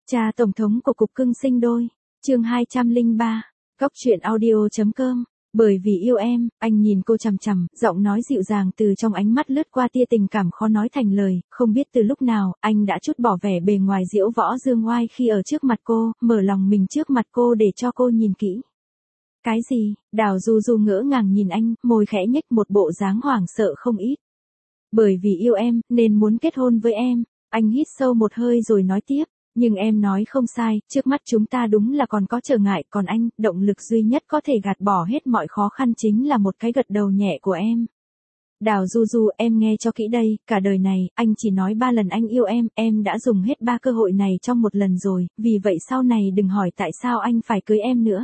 Cha Tổng thống của Cục Cưng Sinh Đôi, chương 203, Góc truyện audio.com. Bởi vì yêu em, anh nhìn cô chằm chằm, giọng nói dịu dàng từ trong ánh mắt lướt qua tia tình cảm khó nói thành lời, không biết từ lúc nào, anh đã trút bỏ vẻ bề ngoài diễu võ dương oai khi ở trước mặt cô, mở lòng mình trước mặt cô để cho cô nhìn kỹ. Cái gì? Đào Du Du ngỡ ngàng nhìn anh, môi khẽ nhếch một bộ dáng hoảng sợ không ít. Bởi vì yêu em, nên muốn kết hôn với em. Anh hít sâu một hơi rồi nói tiếp. Nhưng em nói không sai, trước mắt chúng ta đúng là còn có trở ngại, còn anh, động lực duy nhất có thể gạt bỏ hết mọi khó khăn chính là một cái gật đầu nhẹ của em. Đào Du Du, em nghe cho kỹ đây, cả đời này, anh chỉ nói 3 lần anh yêu em đã dùng hết 3 cơ hội này trong một lần rồi, vì vậy sau này đừng hỏi tại sao anh phải cưới em nữa.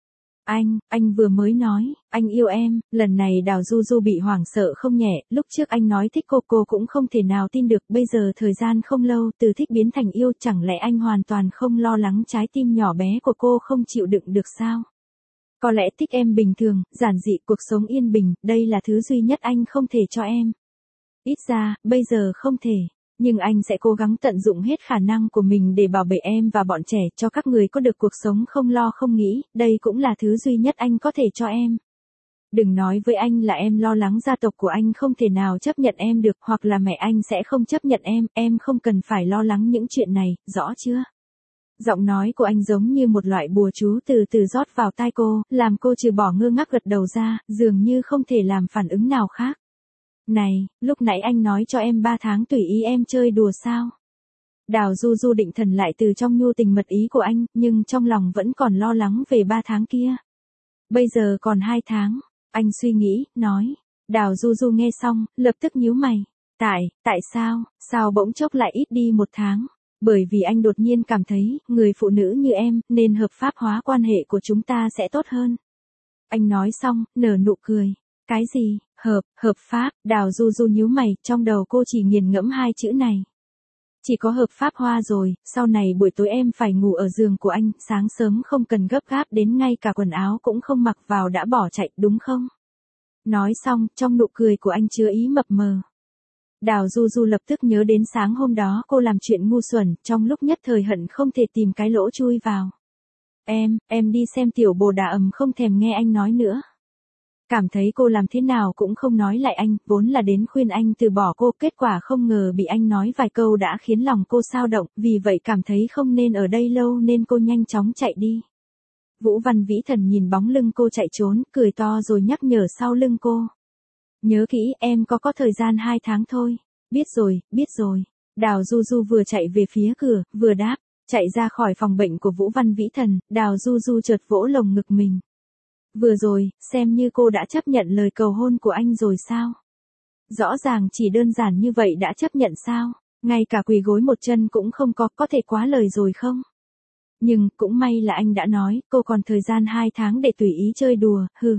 Anh vừa mới nói, anh yêu em, lần này Đào Du Du bị hoảng sợ không nhẹ, lúc trước anh nói thích cô cũng không thể nào tin được, bây giờ thời gian không lâu, từ thích biến thành yêu, chẳng lẽ anh hoàn toàn không lo lắng trái tim nhỏ bé của cô không chịu đựng được sao? Có lẽ thích em bình thường, giản dị, cuộc sống yên bình, đây là thứ duy nhất anh không thể cho em. Ít ra, bây giờ không thể. Nhưng anh sẽ cố gắng tận dụng hết khả năng của mình để bảo vệ em và bọn trẻ, cho các người có được cuộc sống không lo không nghĩ, đây cũng là thứ duy nhất anh có thể cho em. Đừng nói với anh là em lo lắng gia tộc của anh không thể nào chấp nhận em được, hoặc là mẹ anh sẽ không chấp nhận em không cần phải lo lắng những chuyện này, rõ chưa? Giọng nói của anh giống như một loại bùa chú từ từ rót vào tai cô, làm cô trừ bỏ ngơ ngác gật đầu ra, dường như không thể làm phản ứng nào khác. Này, lúc nãy anh nói cho em 3 tháng tùy ý em chơi đùa sao? Đào Du Du định thần lại từ trong nhu tình mật ý của anh, nhưng trong lòng vẫn còn lo lắng về 3 tháng kia. Bây giờ còn 2 tháng, anh suy nghĩ, nói. Đào Du Du nghe xong, lập tức nhíu mày. Tại sao bỗng chốc lại ít đi 1 tháng? Bởi vì anh đột nhiên cảm thấy, người phụ nữ như em, nên hợp pháp hóa quan hệ của chúng ta sẽ tốt hơn. Anh nói xong, nở nụ cười. Cái gì? Hợp pháp? Đào Du Du nhíu mày, trong đầu cô chỉ nghiền ngẫm 2 chữ này. Chỉ có hợp pháp hoa rồi, sau này buổi tối em phải ngủ ở giường của anh, sáng sớm không cần gấp gáp đến ngay cả quần áo cũng không mặc vào đã bỏ chạy, đúng không? Nói xong, trong nụ cười của anh chứa ý mập mờ. Đào Du Du lập tức nhớ đến sáng hôm đó cô làm chuyện ngu xuẩn, trong lúc nhất thời hận không thể tìm cái lỗ chui vào. Em đi xem Tiểu Bồ Đà không thèm nghe anh nói nữa. Cảm thấy cô làm thế nào cũng không nói lại anh, vốn là đến khuyên anh từ bỏ cô, kết quả không ngờ bị anh nói vài câu đã khiến lòng cô xao động, vì vậy cảm thấy không nên ở đây lâu nên cô nhanh chóng chạy đi. Vũ Văn Vĩ Thần nhìn bóng lưng cô chạy trốn, cười to rồi nhắc nhở sau lưng cô. Nhớ kỹ, em có thời gian 2 tháng thôi. Biết rồi. Đào Du Du vừa chạy về phía cửa, vừa đáp, chạy ra khỏi phòng bệnh của Vũ Văn Vĩ Thần, Đào Du Du chợt vỗ lồng ngực mình. Vừa rồi, xem như cô đã chấp nhận lời cầu hôn của anh rồi sao? Rõ ràng chỉ đơn giản như vậy đã chấp nhận sao? Ngay cả quỳ gối một chân cũng không có thể quá lời rồi không? Nhưng, cũng may là anh đã nói, cô còn thời gian 2 tháng để tùy ý chơi đùa, hừ.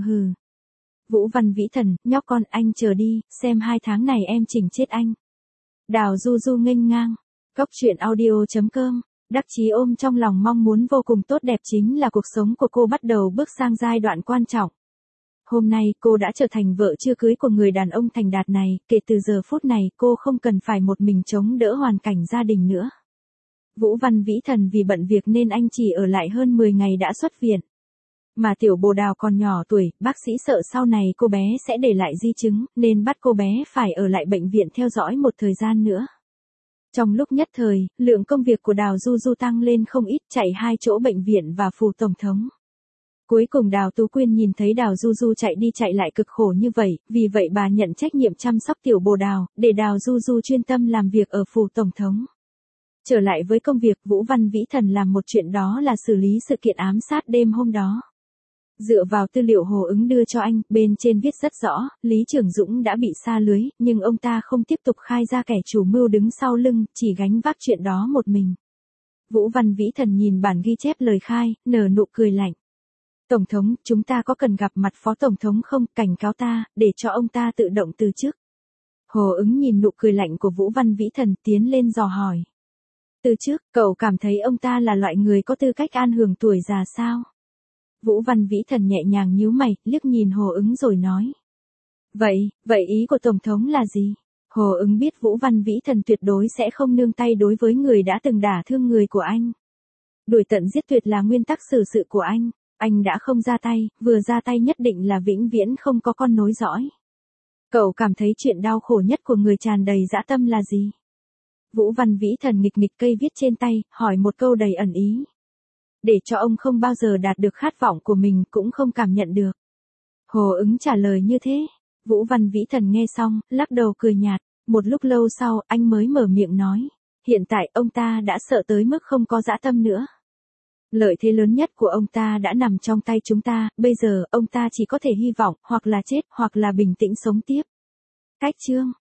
Vũ Văn Vĩ Thần, nhóc con, anh chờ đi, xem 2 tháng này em chỉnh chết anh. Đào Du Du nghênh ngang. Góc truyện audio.com. Đắc chí ôm trong lòng mong muốn vô cùng tốt đẹp chính là cuộc sống của cô bắt đầu bước sang giai đoạn quan trọng. Hôm nay cô đã trở thành vợ chưa cưới của người đàn ông thành đạt này, kể từ giờ phút này cô không cần phải một mình chống đỡ hoàn cảnh gia đình nữa. Vũ Văn Vĩ Thần vì bận việc nên anh chỉ ở lại hơn 10 ngày đã xuất viện. Mà Tiểu Bồ Đào còn nhỏ tuổi, bác sĩ sợ sau này cô bé sẽ để lại di chứng, nên bắt cô bé phải ở lại bệnh viện theo dõi một thời gian nữa. Trong lúc nhất thời, lượng công việc của Đào Du Du tăng lên không ít, chạy 2 chỗ bệnh viện và phủ tổng thống. Cuối cùng Đào Tú Quyên nhìn thấy Đào Du Du chạy đi chạy lại cực khổ như vậy, vì vậy bà nhận trách nhiệm chăm sóc Tiểu Bồ Đào, để Đào Du Du chuyên tâm làm việc ở phủ tổng thống. Trở lại với công việc, Vũ Văn Vĩ Thần làm một chuyện, đó là xử lý sự kiện ám sát đêm hôm đó. Dựa vào tư liệu Hồ Ứng đưa cho anh, bên trên viết rất rõ, Lý Trường Dũng đã bị sa lưới, nhưng ông ta không tiếp tục khai ra kẻ chủ mưu đứng sau lưng, chỉ gánh vác chuyện đó một mình. Vũ Văn Vĩ Thần nhìn bản ghi chép lời khai, nở nụ cười lạnh. Tổng thống, chúng ta có cần gặp mặt phó tổng thống không, cảnh cáo ta, để cho ông ta tự động từ chức. Hồ Ứng nhìn nụ cười lạnh của Vũ Văn Vĩ Thần, tiến lên dò hỏi. Từ chức, cậu cảm thấy ông ta là loại người có tư cách an hưởng tuổi già sao? Vũ Văn Vĩ Thần nhẹ nhàng nhíu mày, liếc nhìn Hồ Ứng rồi nói. Vậy ý của Tổng thống là gì? Hồ Ứng biết Vũ Văn Vĩ Thần tuyệt đối sẽ không nương tay đối với người đã từng đả thương người của anh. Đuổi tận giết tuyệt là nguyên tắc xử sự của anh đã không ra tay, vừa ra tay nhất định là vĩnh viễn không có con nối dõi. Cậu cảm thấy chuyện đau khổ nhất của người tràn đầy dã tâm là gì? Vũ Văn Vĩ Thần nghịch nghịch cây viết trên tay, hỏi một câu đầy ẩn ý. Để cho ông không bao giờ đạt được khát vọng của mình cũng không cảm nhận được. Hồ Ứng trả lời như thế. Vũ Văn Vĩ Thần nghe xong, lắc đầu cười nhạt. Một lúc lâu sau, anh mới mở miệng nói. Hiện tại ông ta đã sợ tới mức không có dã tâm nữa. Lợi thế lớn nhất của ông ta đã nằm trong tay chúng ta, bây giờ ông ta chỉ có thể hy vọng, hoặc là chết, hoặc là bình tĩnh sống tiếp. Cách chương